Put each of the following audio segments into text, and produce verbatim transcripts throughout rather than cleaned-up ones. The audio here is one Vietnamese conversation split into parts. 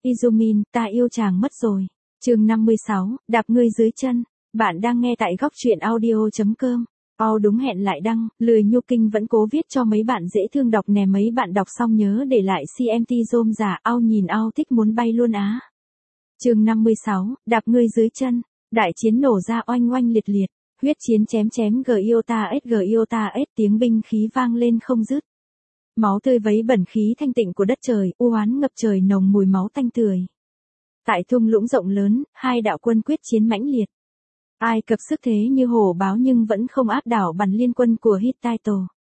Izumin, ta yêu chàng mất rồi. Chương năm mươi sáu, đạp ngươi dưới chân. Bạn đang nghe tại góc truyện audio chấm com. Ao đúng hẹn lại đăng, lười nhu kinh vẫn cố viết cho mấy bạn dễ thương đọc nè, mấy bạn đọc xong nhớ để lại xê em tê zoom giả. Ao nhìn ao thích muốn bay luôn á. Chương năm mươi sáu, đạp ngươi dưới chân. Đại chiến nổ ra oanh oanh liệt liệt, huyết chiến chém chém Giota S Giota S, tiếng binh khí vang lên không dứt. Máu tươi vấy bẩn khí thanh tịnh của đất trời, u oán ngập trời nồng mùi máu tanh tưởi. Tại thung lũng rộng lớn, hai đạo quân quyết chiến mãnh liệt. Ai Cập sức thế như hổ báo nhưng vẫn không áp đảo bàn liên quân của Hittite.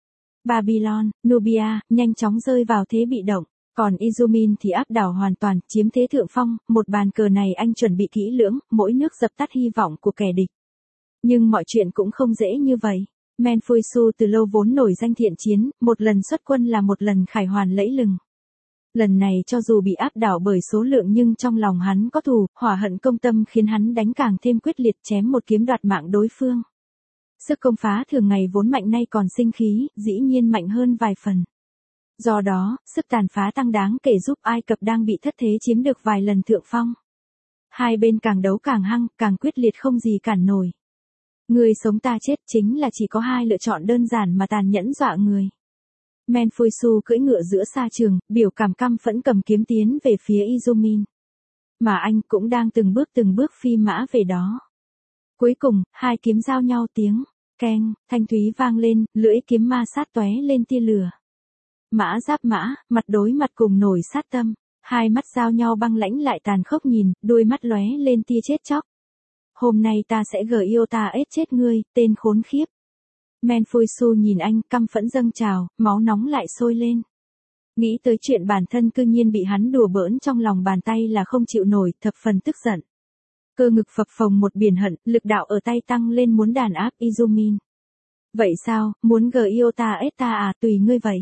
Babylon, Nubia, nhanh chóng rơi vào thế bị động, còn Izumin thì áp đảo hoàn toàn, chiếm thế thượng phong, một bàn cờ này anh chuẩn bị kỹ lưỡng, mỗi nước dập tắt hy vọng của kẻ địch. Nhưng mọi chuyện cũng không dễ như vậy. Menfuisu từ lâu vốn nổi danh thiện chiến, một lần xuất quân là một lần khải hoàn lẫy lừng. Lần này cho dù bị áp đảo bởi số lượng nhưng trong lòng hắn có thù, hỏa hận công tâm khiến hắn đánh càng thêm quyết liệt, chém một kiếm đoạt mạng đối phương. Sức công phá thường ngày vốn mạnh nay còn sinh khí, dĩ nhiên mạnh hơn vài phần. Do đó, sức tàn phá tăng đáng kể giúp Ai Cập đang bị thất thế chiếm được vài lần thượng phong. Hai bên càng đấu càng hăng, càng quyết liệt không gì cản nổi. Người sống ta chết chính là chỉ có hai lựa chọn đơn giản mà tàn nhẫn dọa người. Menfuisu cưỡi ngựa giữa sa trường, biểu cảm căm phẫn cầm kiếm tiến về phía Izumin. Mà anh cũng đang từng bước từng bước phi mã về đó. Cuối cùng, hai kiếm giao nhau tiếng, keng, thanh thúy vang lên, lưỡi kiếm ma sát tóe lên tia lửa. Mã giáp mã, mặt đối mặt cùng nổi sát tâm, hai mắt giao nhau băng lãnh lại tàn khốc nhìn, đuôi mắt lóe lên tia chết chóc. Hôm nay ta sẽ Giota S chết ngươi, tên khốn khiếp. Menfuisu nhìn anh, căm phẫn dâng trào, máu nóng lại sôi lên. Nghĩ tới chuyện bản thân cư nhiên bị hắn đùa bỡn trong lòng bàn tay là không chịu nổi, thập phần tức giận. Cơ ngực phập phồng một biển hận, lực đạo ở tay tăng lên muốn đàn áp Izumin. Vậy sao, muốn Giota S ta à, tùy ngươi vậy.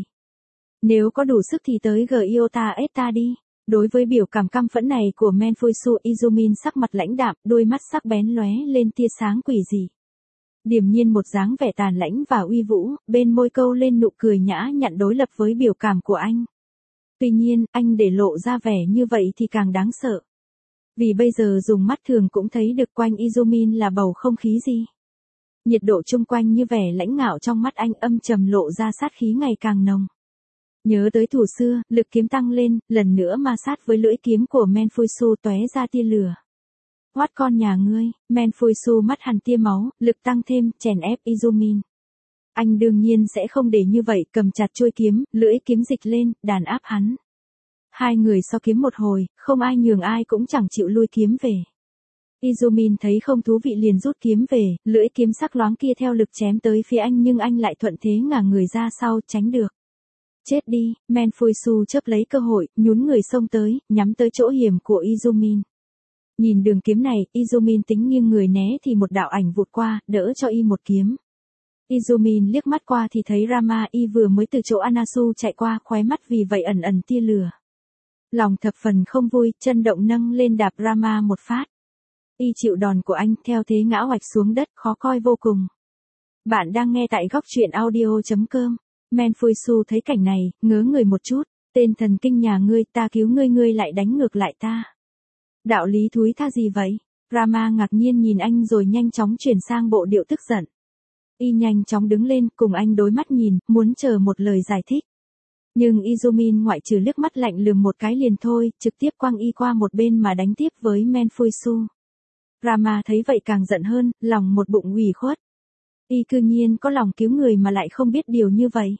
Nếu có đủ sức thì tới Giota S ta đi. Đối với biểu cảm căm phẫn này của Menfuisu, Izumin sắc mặt lãnh đạm, đôi mắt sắc bén lóe lên tia sáng quỷ dị. Điềm nhiên một dáng vẻ tàn lãnh và uy vũ, bên môi câu lên nụ cười nhã nhặn đối lập với biểu cảm của anh. Tuy nhiên, anh để lộ ra vẻ như vậy thì càng đáng sợ. Vì bây giờ dùng mắt thường cũng thấy được quanh Izumin là bầu không khí gì. Nhiệt độ chung quanh như vẻ lãnh ngạo trong mắt anh âm trầm lộ ra sát khí ngày càng nồng. Nhớ tới thủ xưa, lực kiếm tăng lên, lần nữa ma sát với lưỡi kiếm của Menfuisu tóe ra tia lửa. Hoát con nhà ngươi, Menfuisu mắt hằn tia máu, lực tăng thêm, chèn ép Izumin. Anh đương nhiên sẽ không để như vậy, cầm chặt chuôi kiếm, lưỡi kiếm dịch lên, đàn áp hắn. Hai người so kiếm một hồi, không ai nhường ai cũng chẳng chịu lui kiếm về. Izumin thấy không thú vị liền rút kiếm về, lưỡi kiếm sắc loáng kia theo lực chém tới phía anh nhưng anh lại thuận thế ngả người ra sau, tránh được. Chết đi, Menfuisu chớp lấy cơ hội, nhún người xông tới, nhắm tới chỗ hiểm của Izumin. Nhìn đường kiếm này, Izumin tính nghiêng người né thì một đạo ảnh vụt qua, đỡ cho y một kiếm. Izumin liếc mắt qua thì thấy Rama y vừa mới từ chỗ Anasu chạy qua, khóe mắt vì vậy ẩn ẩn tia lửa. Lòng thập phần không vui, chân động nâng lên đạp Rama một phát. Y chịu đòn của anh, theo thế ngã oạch xuống đất, khó coi vô cùng. Bạn đang nghe tại góc truyện audio chấm com. Menfuisu thấy cảnh này, ngớ người một chút, tên thần kinh nhà ngươi, ta cứu ngươi ngươi lại đánh ngược lại ta. Đạo lý thúi tha gì vậy? Rama ngạc nhiên nhìn anh rồi nhanh chóng chuyển sang bộ điệu tức giận. Y nhanh chóng đứng lên, cùng anh đối mắt nhìn, muốn chờ một lời giải thích. Nhưng Izumin ngoại trừ liếc mắt lạnh lùng một cái liền thôi, trực tiếp quăng y qua một bên mà đánh tiếp với Menfuisu. Rama thấy vậy càng giận hơn, lòng một bụng ủy khuất. Y cư nhiên có lòng cứu người mà lại không biết điều như vậy.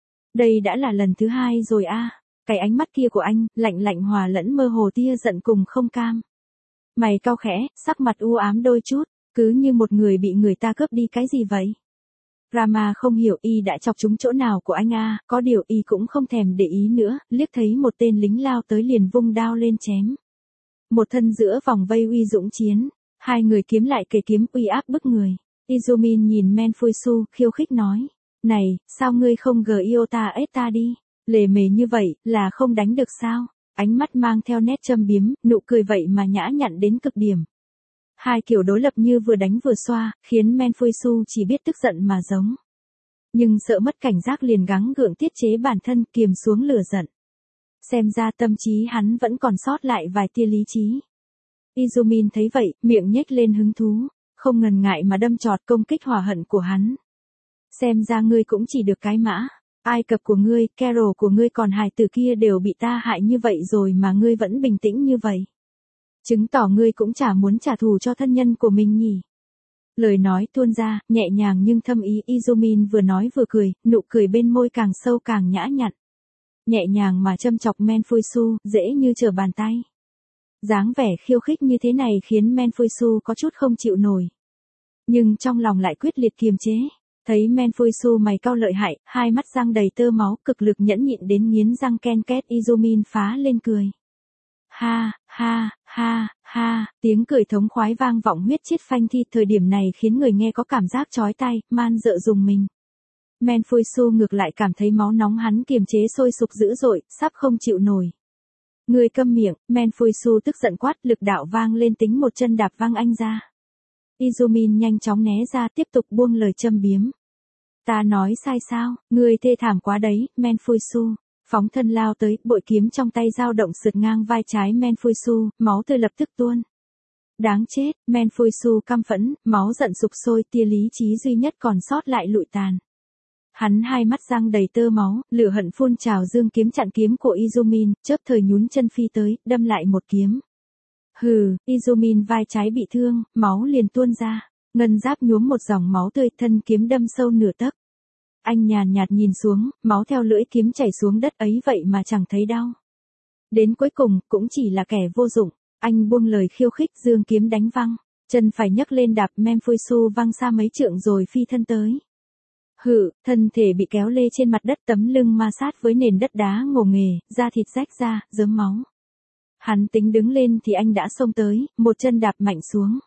Đây đã là lần thứ hai rồi a. À. Cái ánh mắt kia của anh, lạnh lạnh hòa lẫn mơ hồ tia giận cùng không cam. Mày cau khẽ, sắc mặt u ám đôi chút, cứ như một người bị người ta cướp đi cái gì vậy. Rama không hiểu y đã chọc trúng chỗ nào của anh a, à, có điều y cũng không thèm để ý nữa, liếc thấy một tên lính lao tới liền vung đao lên chém. Một thân giữa vòng vây uy dũng chiến, hai người kiếm lại kề kiếm uy áp bức người. Izumin nhìn Menfuisu, khiêu khích nói, này, sao ngươi không Giota S ta đi, lề mề như vậy, là không đánh được sao, ánh mắt mang theo nét châm biếm, nụ cười vậy mà nhã nhặn đến cực điểm. Hai kiểu đối lập như vừa đánh vừa xoa, khiến Menfuisu chỉ biết tức giận mà giống. Nhưng sợ mất cảnh giác liền gắng gượng tiết chế bản thân kiềm xuống lửa giận. Xem ra tâm trí hắn vẫn còn sót lại vài tia lý trí. Izumin thấy vậy, miệng nhếch lên hứng thú, không ngần ngại mà đâm chọt công kích hỏa hận của hắn. Xem ra ngươi cũng chỉ được cái mã. Ai Cập của ngươi, Carol của ngươi còn hài tử kia đều bị ta hại như vậy rồi mà ngươi vẫn bình tĩnh như vậy. Chứng tỏ ngươi cũng chả muốn trả thù cho thân nhân của mình nhỉ. Lời nói tuôn ra, nhẹ nhàng nhưng thâm ý. Izumin vừa nói vừa cười, nụ cười bên môi càng sâu càng nhã nhặn. Nhẹ nhàng mà châm chọc Menfuisu, dễ như trở bàn tay. Dáng vẻ khiêu khích như thế này khiến Menfuisu có chút không chịu nổi. Nhưng trong lòng lại quyết liệt kiềm chế. Thấy Menfuisu mày cau lợi hại, hai mắt răng đầy tơ máu, cực lực nhẫn nhịn đến nghiến răng ken két. Izumin phá lên cười. Ha, ha, ha, ha, tiếng cười thống khoái vang vọng huyết chiết phanh thi. Thời điểm này khiến người nghe có cảm giác chói tai, man rợ rùng mình. Menfuisu ngược lại cảm thấy máu nóng hắn kiềm chế sôi sục dữ dội, sắp không chịu nổi. Người câm miệng, Menfuisu tức giận quát, lực đạo vang lên tính một chân đạp văng anh ra. Izumin nhanh chóng né ra, tiếp tục buông lời châm biếm. Ta nói sai sao, ngươi thê thảm quá đấy. Menfuisu phóng thân lao tới, bội kiếm trong tay dao động sượt ngang vai trái Menfuisu, máu tươi lập tức tuôn. Đáng chết, Menfuisu căm phẫn, máu giận sục sôi, tia lý trí duy nhất còn sót lại lụi tàn. Hắn hai mắt răng đầy tơ máu, lửa hận phun trào, dương kiếm chặn kiếm của Izumin, chớp thời nhún chân phi tới, đâm lại một kiếm. Hừ, Izumin vai trái bị thương, máu liền tuôn ra, ngân giáp nhuốm một dòng máu tươi, thân kiếm đâm sâu nửa tấc. Anh nhàn nhạt nhìn xuống, máu theo lưỡi kiếm chảy xuống đất ấy vậy mà chẳng thấy đau. Đến cuối cùng, cũng chỉ là kẻ vô dụng, anh buông lời khiêu khích, dương kiếm đánh văng, chân phải nhấc lên đạp Menfuisu văng xa mấy trượng rồi phi thân tới. Hự, thân thể bị kéo lê trên mặt đất, tấm lưng ma sát với nền đất đá ngổ nghề, da thịt rách ra, rớm máu. Hắn tính đứng lên thì anh đã xông tới, một chân đạp mạnh xuống.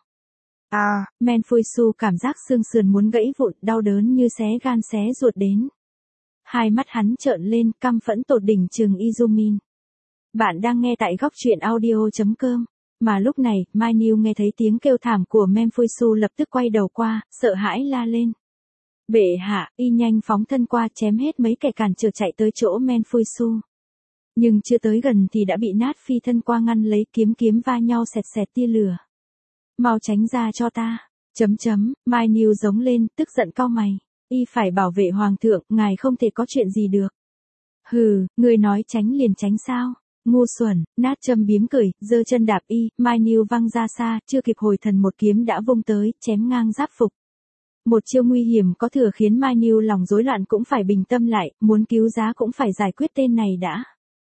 À, Menfuisu cảm giác xương sườn muốn gãy vụn, đau đớn như xé gan xé ruột đến. Hai mắt hắn trợn lên, căm phẫn tột đỉnh trừng Izumin. Bạn đang nghe tại góc truyện audio chấm com. Mà lúc này, Mai Niu nghe thấy tiếng kêu thảm của Menfuisu lập tức quay đầu qua, sợ hãi la lên. Bệ hạ, y nhanh phóng thân qua chém hết mấy kẻ cản trở chạy tới chỗ Menfuisu. Nhưng chưa tới gần thì đã bị nát phi thân qua ngăn lấy, kiếm kiếm va nhau xẹt xẹt tia lửa. Mau tránh ra cho ta. Chấm chấm, Mai Niu giống lên, tức giận cau mày. Y phải bảo vệ hoàng thượng, ngài không thể có chuyện gì được. Hừ, người nói tránh liền tránh sao? Ngu xuẩn, nát châm biếm cười, giơ chân đạp y, Mai Niu văng ra xa, chưa kịp hồi thần một kiếm đã vung tới, chém ngang giáp phục. Một chiêu nguy hiểm có thừa khiến Mai Niu lòng rối loạn cũng phải bình tâm lại, muốn cứu giá cũng phải giải quyết tên này đã.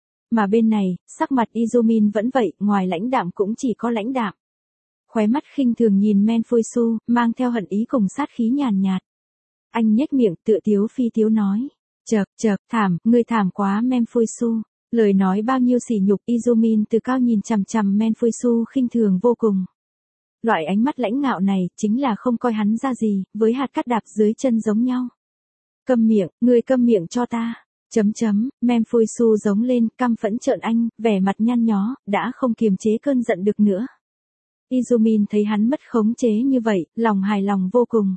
Mà bên này, sắc mặt Izumin vẫn vậy, ngoài lãnh đạm cũng chỉ có lãnh đạm. Khóe mắt khinh thường nhìn Menfuisu, mang theo hận ý cùng sát khí nhàn nhạt. Anh nhếch miệng, tựa tiếu phi tiếu nói. Chậc, chậc, thảm, ngươi thảm quá Menfuisu. Lời nói bao nhiêu sỉ nhục, Izumin từ cao nhìn chằm chằm Menfuisu khinh thường vô cùng. Loại ánh mắt lãnh ngạo này, chính là không coi hắn ra gì, với hạt cát đạp dưới chân giống nhau. Câm miệng, ngươi câm miệng cho ta. Chấm chấm, Menfuisu giống lên, căm phẫn trợn anh, vẻ mặt nhăn nhó, đã không kiềm chế cơn giận được nữa. Izumin thấy hắn mất khống chế như vậy, lòng hài lòng vô cùng.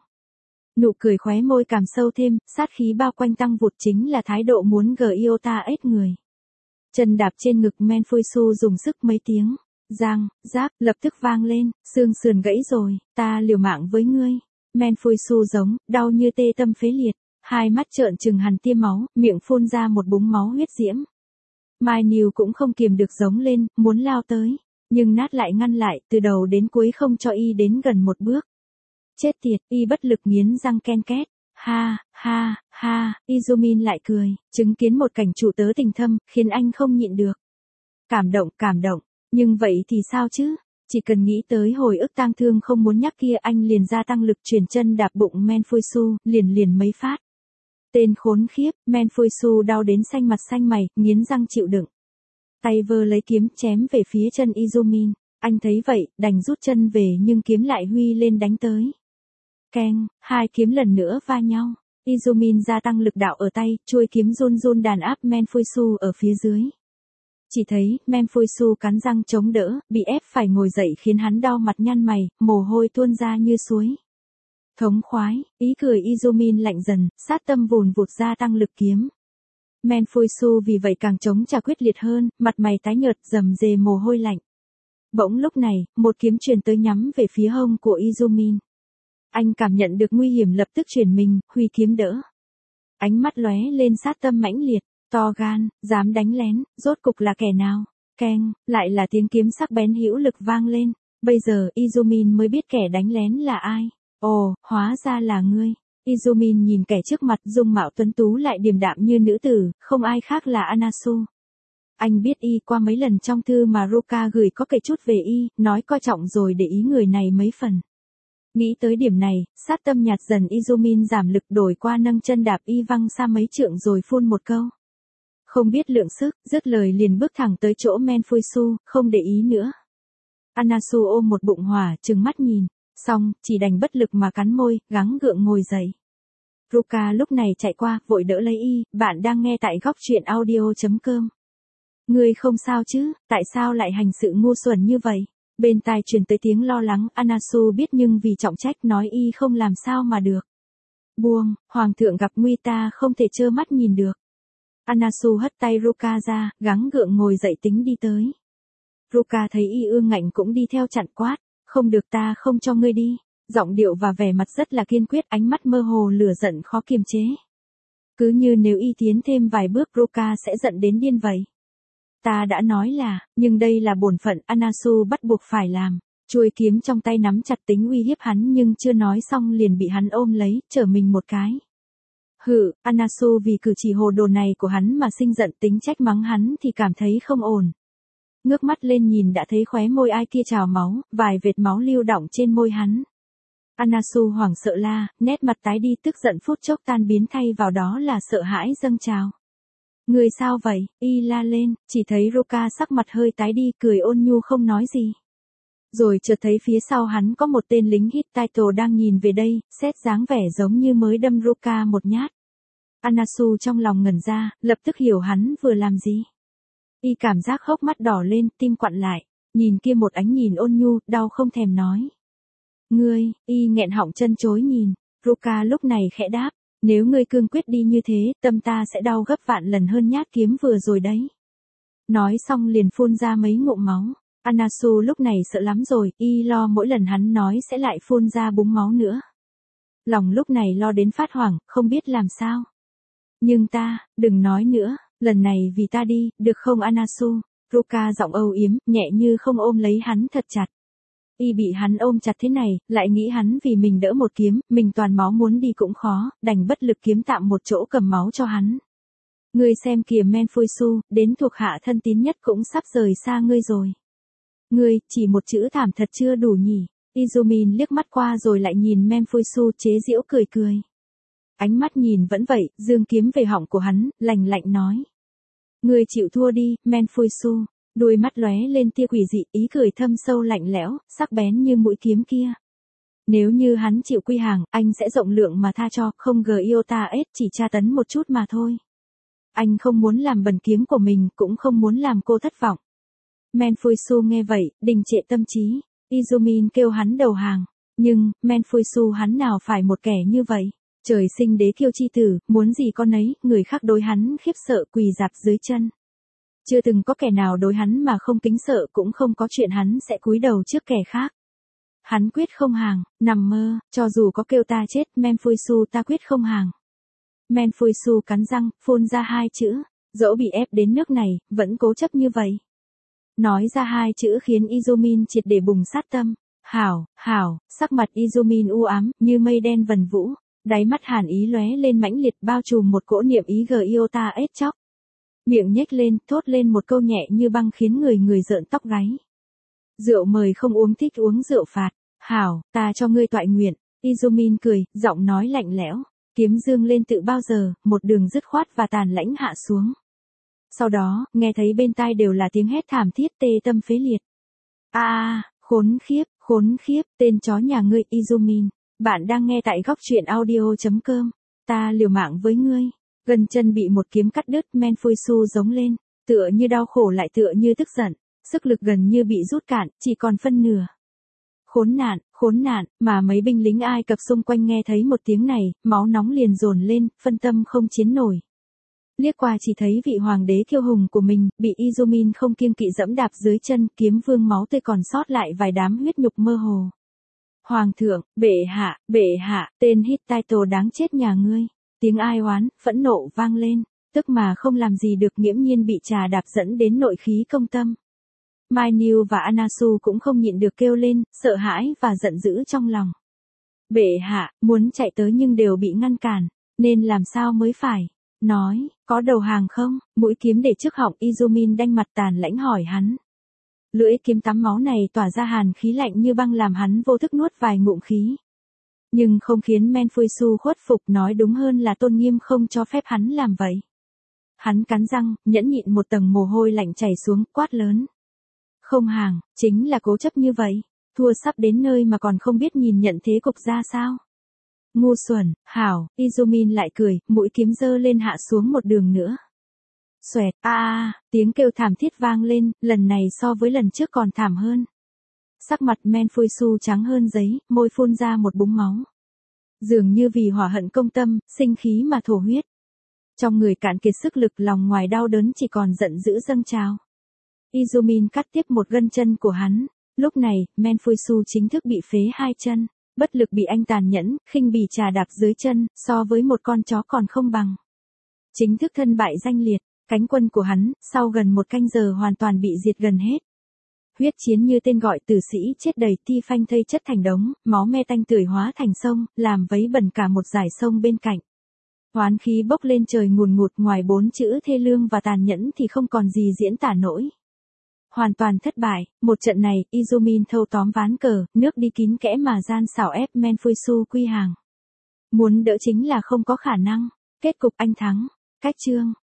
Nụ cười khóe môi càng sâu thêm, sát khí bao quanh tăng vụt, chính là thái độ muốn gờ iota ếch người. Chân đạp trên ngực Menfuisu dùng sức mấy tiếng. Giang, giáp, lập tức vang lên, xương sườn gãy rồi, ta liều mạng với ngươi. Menfuisu giống, đau như tê tâm phế liệt, hai mắt trợn trừng hằn tia máu, miệng phun ra một búng máu huyết diễm. Mai Niu cũng không kiềm được giống lên, muốn lao tới, nhưng nát lại ngăn lại, từ đầu đến cuối không cho y đến gần một bước. Chết tiệt, y bất lực nghiến răng ken két. Ha, ha, ha, Izumin lại cười, chứng kiến một cảnh chủ tớ tình thâm, khiến anh không nhịn được. Cảm động, cảm động. Nhưng vậy thì sao chứ? Chỉ cần nghĩ tới hồi ức tang thương không muốn nhắc kia, anh liền gia tăng lực chuyển chân đạp bụng Menfuisu, liền liền mấy phát. Tên khốn khiếp, Menfuisu đau đến xanh mặt xanh mày, nghiến răng chịu đựng. Tay vơ lấy kiếm chém về phía chân Izumin. Anh thấy vậy, đành rút chân về nhưng kiếm lại huy lên đánh tới. Keng, hai kiếm lần nữa va nhau. Izumin gia tăng lực đạo ở tay, chuôi kiếm run run đàn áp Menfuisu ở phía dưới. Chỉ thấy, Menfuisu cắn răng chống đỡ, bị ép phải ngồi dậy khiến hắn đau mặt nhăn mày, mồ hôi tuôn ra như suối. Thống khoái, ý cười Izumin lạnh dần, sát tâm vùn vụt gia tăng lực kiếm. Menfuisu vì vậy càng chống trả quyết liệt hơn, mặt mày tái nhợt rầm rề mồ hôi lạnh. Bỗng lúc này, một kiếm truyền tới nhắm về phía hông của Izumin. Anh cảm nhận được nguy hiểm lập tức chuyển mình, huy kiếm đỡ. Ánh mắt lóe lên sát tâm mãnh liệt, to gan, dám đánh lén, rốt cục là kẻ nào? Keng, lại là tiếng kiếm sắc bén hữu lực vang lên. Bây giờ Izumin mới biết kẻ đánh lén là ai. Ồ, hóa ra là ngươi. Izumin nhìn kẻ trước mặt dung mạo tuấn tú lại điềm đạm như nữ tử, không ai khác là Anasu. Anh biết y qua mấy lần trong thư mà Ruka gửi có kể chút về y, nói coi trọng rồi để ý người này mấy phần. Nghĩ tới điểm này, sát tâm nhạt dần Izumin giảm lực đổi qua nâng chân đạp y văng xa mấy trượng rồi phun một câu. Không biết lượng sức, dứt lời liền bước thẳng tới chỗ Menfuisu, không để ý nữa. Anasu ôm một bụng hỏa, trừng mắt nhìn, xong, chỉ đành bất lực mà cắn môi, gắng gượng ngồi dậy. Ruka lúc này chạy qua, vội đỡ lấy y, bạn đang nghe tại góc truyện audio chấm com. Ngươi không sao chứ, tại sao lại hành sự ngu xuẩn như vậy? Bên tai truyền tới tiếng lo lắng, Anasu biết nhưng vì trọng trách nói y không làm sao mà được. Buông, hoàng thượng gặp nguy ta không thể trơ mắt nhìn được. Anasu hất tay Ruka ra, gắng gượng ngồi dậy tính đi tới. Ruka thấy y ương ngạnh cũng đi theo chặn quát, không được ta không cho ngươi đi. Giọng điệu và vẻ mặt rất là kiên quyết, ánh mắt mơ hồ lửa giận khó kiềm chế. Cứ như nếu y tiến thêm vài bước Ruka sẽ giận đến điên vậy. Ta đã nói là, nhưng đây là bổn phận, Anasu bắt buộc phải làm. Chuôi kiếm trong tay nắm chặt tính uy hiếp hắn nhưng chưa nói xong liền bị hắn ôm lấy, trở mình một cái. Hự, Anasu vì cử chỉ hồ đồ này của hắn mà sinh giận, tính trách mắng hắn thì cảm thấy không ổn. Ngước mắt lên nhìn đã thấy khóe môi ai kia trào máu, vài vệt máu lưu đọng trên môi hắn. Anasu hoảng sợ la, nét mặt tái đi, tức giận phút chốc tan biến thay vào đó là sợ hãi dâng trào. Người sao vậy? Y la lên, chỉ thấy Ruka sắc mặt hơi tái đi, cười ôn nhu không nói gì. Rồi chợt thấy phía sau hắn có một tên lính Hittite đang nhìn về đây, xét dáng vẻ giống như mới đâm Ruka một nhát. Anasu trong lòng ngẩn ra, lập tức hiểu hắn vừa làm gì. Y cảm giác hốc mắt đỏ lên, tim quặn lại, nhìn kia một ánh nhìn ôn nhu, đau không thèm nói. Ngươi, y nghẹn họng chân chối nhìn, Ruka lúc này khẽ đáp, nếu ngươi cương quyết đi như thế, tâm ta sẽ đau gấp vạn lần hơn nhát kiếm vừa rồi đấy. Nói xong liền phun ra mấy ngụm máu. Anasu lúc này sợ lắm rồi, y lo mỗi lần hắn nói sẽ lại phun ra búng máu nữa. Lòng lúc này lo đến phát hoảng, không biết làm sao. Nhưng ta, đừng nói nữa, lần này vì ta đi, được không Anasu? Ruka giọng âu yếm, nhẹ như không ôm lấy hắn thật chặt. Y bị hắn ôm chặt thế này, lại nghĩ hắn vì mình đỡ một kiếm, mình toàn máu muốn đi cũng khó, đành bất lực kiếm tạm một chỗ cầm máu cho hắn. Ngươi xem kìa Menfuisu, đến thuộc hạ thân tín nhất cũng sắp rời xa ngươi rồi. Ngươi, chỉ một chữ thảm thật chưa đủ nhỉ? Izumin liếc mắt qua rồi lại nhìn Menfuisu chế giễu cười cười. Ánh mắt nhìn vẫn vậy, dương kiếm về họng của hắn, lạnh lạnh nói. Ngươi chịu thua đi, Menfuisu. Đuôi mắt lóe lên tia quỷ dị, ý cười thâm sâu lạnh lẽo, sắc bén như mũi kiếm kia. Nếu như hắn chịu quy hàng, anh sẽ rộng lượng mà tha cho, không gờ iota s chỉ tra tấn một chút mà thôi. Anh không muốn làm bẩn kiếm của mình, cũng không muốn làm cô thất vọng. Menfuisu nghe vậy, đình trệ tâm trí. Izumin kêu hắn đầu hàng. Nhưng, Menfuisu hắn nào phải một kẻ như vậy. Trời sinh đế kiêu chi tử, muốn gì con ấy, người khác đối hắn khiếp sợ quỳ dạp dưới chân. Chưa từng có kẻ nào đối hắn mà không kính sợ, cũng không có chuyện hắn sẽ cúi đầu trước kẻ khác. Hắn quyết không hàng, nằm mơ, cho dù có kêu ta chết, Menfuisu ta quyết không hàng. Menfuisu cắn răng, phun ra hai chữ, dẫu bị ép đến nước này, vẫn cố chấp như vậy. Nói ra hai chữ khiến Izumin triệt để bùng sát tâm. Hảo, hảo, sắc mặt Izumin u ám, như mây đen vần vũ, đáy mắt hàn ý lóe lên mãnh liệt bao trùm một cỗ niệm ý gờ iota ết chóc. Miệng nhếch lên, thốt lên một câu nhẹ như băng khiến người người rợn tóc gáy. Rượu mời không uống, thích uống rượu phạt. Hảo, ta cho ngươi toại nguyện. Izumin cười, giọng nói lạnh lẽo. Kiếm dương lên tự bao giờ, một đường dứt khoát và tàn lãnh hạ xuống. Sau đó, nghe thấy bên tai đều là tiếng hét thảm thiết tê tâm phế liệt. A à, khốn khiếp, khốn khiếp, tên chó nhà ngươi Izumin. Bạn đang nghe tại góc truyện audio chấm com. Ta liều mạng với ngươi. Gần chân bị một kiếm cắt đứt, Menfuisu giống lên, tựa như đau khổ lại tựa như tức giận, sức lực gần như bị rút cạn, chỉ còn phân nửa. Khốn nạn, khốn nạn, mà mấy binh lính Ai Cập xung quanh nghe thấy một tiếng này, máu nóng liền dồn lên, phân tâm không chiến nổi. Liếc qua chỉ thấy vị hoàng đế kiêu hùng của mình, bị Izumin không kiêng kỵ dẫm đạp dưới chân, kiếm vương máu tươi còn sót lại vài đám huyết nhục mơ hồ. Hoàng thượng, bệ hạ, bệ hạ, tên Hittite đáng chết nhà ngươi. Tiếng ai oán, phẫn nộ vang lên, tức mà không làm gì được, nghiễm nhiên bị trà đạp dẫn đến nội khí công tâm. Mai Niu và Anasu cũng không nhịn được kêu lên, sợ hãi và giận dữ trong lòng. Bệ hạ, muốn chạy tới nhưng đều bị ngăn cản, nên làm sao mới phải? Nói, có đầu hàng không? Mũi kiếm để trước họng, Izumin đanh mặt tàn lãnh hỏi hắn. Lưỡi kiếm tắm máu này tỏa ra hàn khí lạnh như băng làm hắn vô thức nuốt vài ngụm khí. Nhưng không khiến Menfuisu khuất phục, nói đúng hơn là tôn nghiêm không cho phép hắn làm vậy. Hắn cắn răng, nhẫn nhịn một tầng mồ hôi lạnh chảy xuống, quát lớn. Không hàng, chính là cố chấp như vậy, thua sắp đến nơi mà còn không biết nhìn nhận thế cục ra sao. Ngu xuẩn, hảo, Izumin lại cười, mũi kiếm giơ lên hạ xuống một đường nữa. Xoẹt, a a, tiếng kêu thảm thiết vang lên, lần này so với lần trước còn thảm hơn. Sắc mặt Menfuisu trắng hơn giấy, môi phun ra một búng máu. Dường như vì hỏa hận công tâm, sinh khí mà thổ huyết. Trong người cạn kiệt sức lực, lòng ngoài đau đớn chỉ còn giận dữ dâng trào. Izumin cắt tiếp một gân chân của hắn. Lúc này, Menfuisu chính thức bị phế hai chân, bất lực bị anh tàn nhẫn, khinh bỉ trà đạp dưới chân, so với một con chó còn không bằng. Chính thức thân bại danh liệt, cánh quân của hắn, sau gần một canh giờ hoàn toàn bị diệt gần hết. Huyết chiến như tên gọi, tử sĩ chết đầy, thi phanh thây chất thành đống, máu me tanh tưởi hóa thành sông, làm vấy bẩn cả một dải sông bên cạnh. Oán khí bốc lên trời ngùn ngụt, ngoài bốn chữ thê lương và tàn nhẫn thì không còn gì diễn tả nổi. Hoàn toàn thất bại, một trận này, Izumin thâu tóm ván cờ, nước đi kín kẽ mà gian xảo ép Menfuisu quy hàng. Muốn đỡ chính là không có khả năng, kết cục anh thắng. Cách chương